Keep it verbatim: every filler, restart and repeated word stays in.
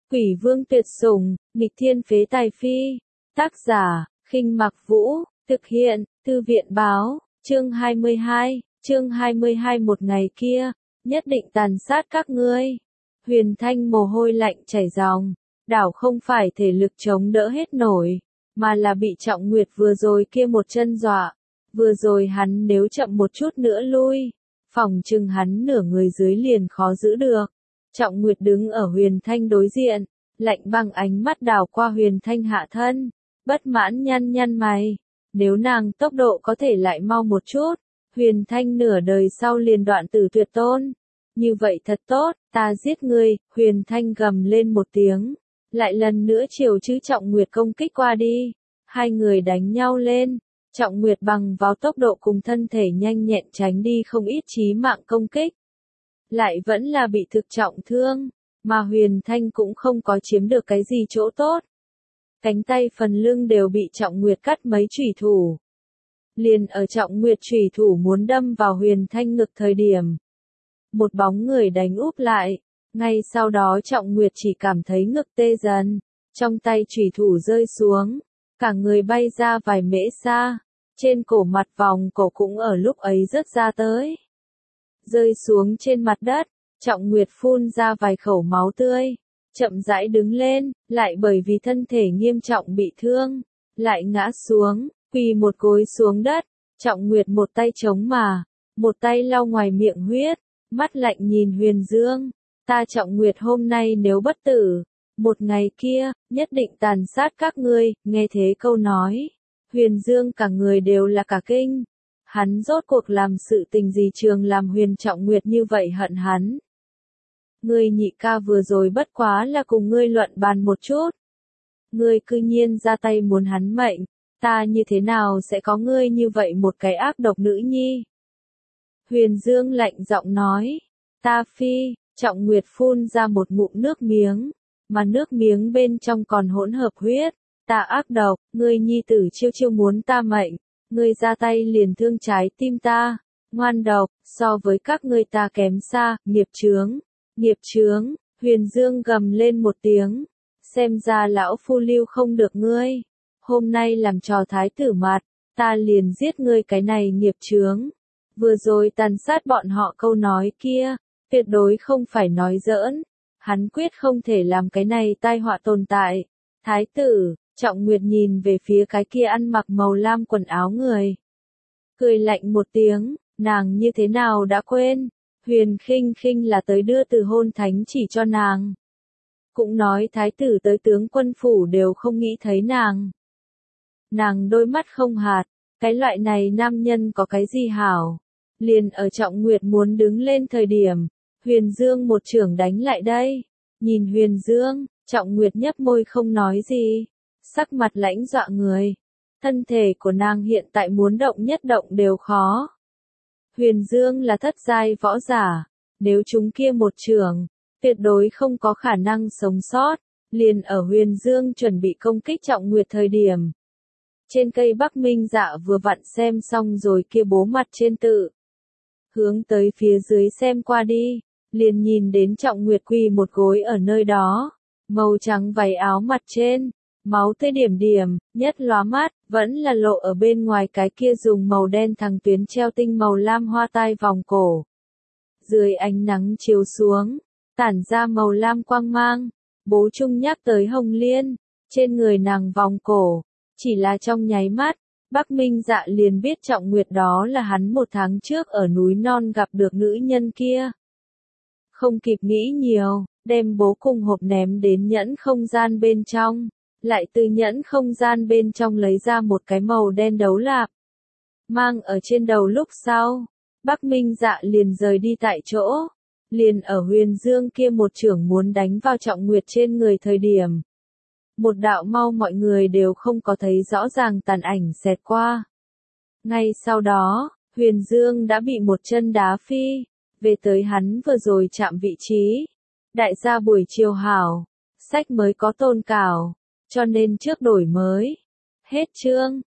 Quỷ vương tuyệt sủng, nghịch thiên phế tài phi. Tác giả, Khinh Mặc Vũ, thực hiện, Thư viện báo, chương hai mươi hai, chương hai mươi hai một ngày kia, nhất định tàn sát các ngươi. Huyền Thanh mồ hôi lạnh chảy ròng, đảo không phải thể lực chống đỡ hết nổi, mà là bị Trọng Nguyệt vừa rồi kia một chân dọa. Vừa rồi hắn nếu chậm một chút nữa lui, phòng chừng hắn nửa người dưới liền khó giữ được. Trọng Nguyệt đứng ở Huyền Thanh đối diện, lạnh băng ánh mắt đảo qua Huyền Thanh hạ thân, bất mãn nhăn nhăn mày. Nếu nàng tốc độ có thể lại mau một chút, Huyền Thanh nửa đời sau liền đoạn tử tuyệt tôn. Như vậy thật tốt, ta giết ngươi. Huyền Thanh gầm lên một tiếng, lại lần nữa chiều chữ Trọng Nguyệt công kích qua đi. Hai người đánh nhau lên, Trọng Nguyệt bằng vào tốc độ cùng thân thể nhanh nhẹn tránh đi không ít chí mạng công kích. Lại vẫn là bị thực trọng thương, mà Huyền Thanh cũng không có chiếm được cái gì chỗ tốt. Cánh tay phần lưng đều bị Trọng Nguyệt cắt mấy chủy thủ. Liền ở Trọng Nguyệt chủy thủ muốn đâm vào Huyền Thanh ngực thời điểm, một bóng người đánh úp lại. Ngay sau đó Trọng Nguyệt chỉ cảm thấy ngực tê dần, trong tay chủy thủ rơi xuống, cả người bay ra vài mễ xa, trên cổ mặt vòng cổ cũng ở lúc ấy rớt ra tới. Rơi xuống trên mặt đất, Trọng Nguyệt phun ra vài khẩu máu tươi, chậm rãi đứng lên, lại bởi vì thân thể nghiêm trọng bị thương, lại ngã xuống, quỳ một gối xuống đất. Trọng Nguyệt một tay chống mà, một tay lau ngoài miệng huyết, mắt lạnh nhìn Huyền Dương, ta Trọng Nguyệt hôm nay nếu bất tử, một ngày kia, nhất định tàn sát các ngươi. Nghe thế câu nói, Huyền Dương cả người đều là cả kinh. Hắn rốt cuộc làm sự tình gì trường làm Huyền Trọng Nguyệt như vậy hận hắn. Ngươi nhị ca vừa rồi bất quá là cùng ngươi luận bàn một chút. Ngươi cư nhiên ra tay muốn hắn mệnh, ta như thế nào sẽ có ngươi như vậy một cái ác độc nữ nhi. Huyền Dương lạnh giọng nói, ta phi. Trọng Nguyệt phun ra một ngụm nước miếng, mà nước miếng bên trong còn hỗn hợp huyết. Ta ác độc, ngươi nhi tử chiêu chiêu muốn ta mệnh, ngươi ra tay liền thương trái tim ta, ngoan độc, so với các ngươi ta kém xa, nghiệp chướng, nghiệp chướng. Huyền Dương gầm lên một tiếng, xem ra lão phu lưu không được ngươi, hôm nay làm trò thái tử mặt, ta liền giết ngươi cái này nghiệp chướng. Vừa rồi tàn sát bọn họ câu nói kia, tuyệt đối không phải nói giỡn, hắn quyết không thể làm cái này tai họa tồn tại. Thái tử, Trọng Nguyệt nhìn về phía cái kia ăn mặc màu lam quần áo người, cười lạnh một tiếng, nàng như thế nào đã quên, Huyền Khinh Khinh là tới đưa từ hôn thánh chỉ cho nàng. Cũng nói thái tử tới tướng quân phủ đều không nghĩ thấy nàng. Nàng đôi mắt không hạt, cái loại này nam nhân có cái gì hảo. Liền ở Trọng Nguyệt muốn đứng lên thời điểm, Huyền Dương một chưởng đánh lại đây. Nhìn Huyền Dương, Trọng Nguyệt nhấp môi không nói gì, sắc mặt lãnh dọa người. Thân thể của nàng hiện tại muốn động nhất động đều khó. Huyền Dương là thất giai võ giả, nếu chúng kia một chưởng, tuyệt đối không có khả năng sống sót. Liền ở Huyền Dương chuẩn bị công kích Trọng Nguyệt thời điểm, trên cây Bắc Minh Dạ vừa vặn xem xong rồi kia bố mặt trên tự, hướng tới phía dưới xem qua đi, liền nhìn đến Trọng Nguyệt quỳ một gối ở nơi đó, màu trắng váy áo mặt trên, máu tươi điểm điểm, nhất lóa mắt, vẫn là lộ ở bên ngoài cái kia dùng màu đen thẳng tuyến treo tinh màu lam hoa tai vòng cổ. Dưới ánh nắng chiếu xuống, tản ra màu lam quang mang, bố trung nhắc tới Hồng Liên, trên người nàng vòng cổ, chỉ là trong nháy mắt, Bắc Minh Dạ liền biết Trọng Nguyệt đó là hắn một tháng trước ở núi non gặp được nữ nhân kia. Không kịp nghĩ nhiều, đem bố cùng hộp ném đến nhẫn không gian bên trong, lại từ nhẫn không gian bên trong lấy ra một cái màu đen đấu lạp, mang ở trên đầu. Lúc sau, Bắc Minh Dạ liền rời đi tại chỗ, liền ở Huyền Dương kia một chưởng muốn đánh vào Trọng Nguyệt trên người thời điểm, một đạo mau mọi người đều không có thấy rõ ràng tàn ảnh xẹt qua. Ngay sau đó, Huyền Dương đã bị một chân đá phi, về tới hắn vừa rồi chạm vị trí. Đại gia buổi chiều hảo, sách mới có tôn cảo, cho nên trước đổi mới. Hết chương.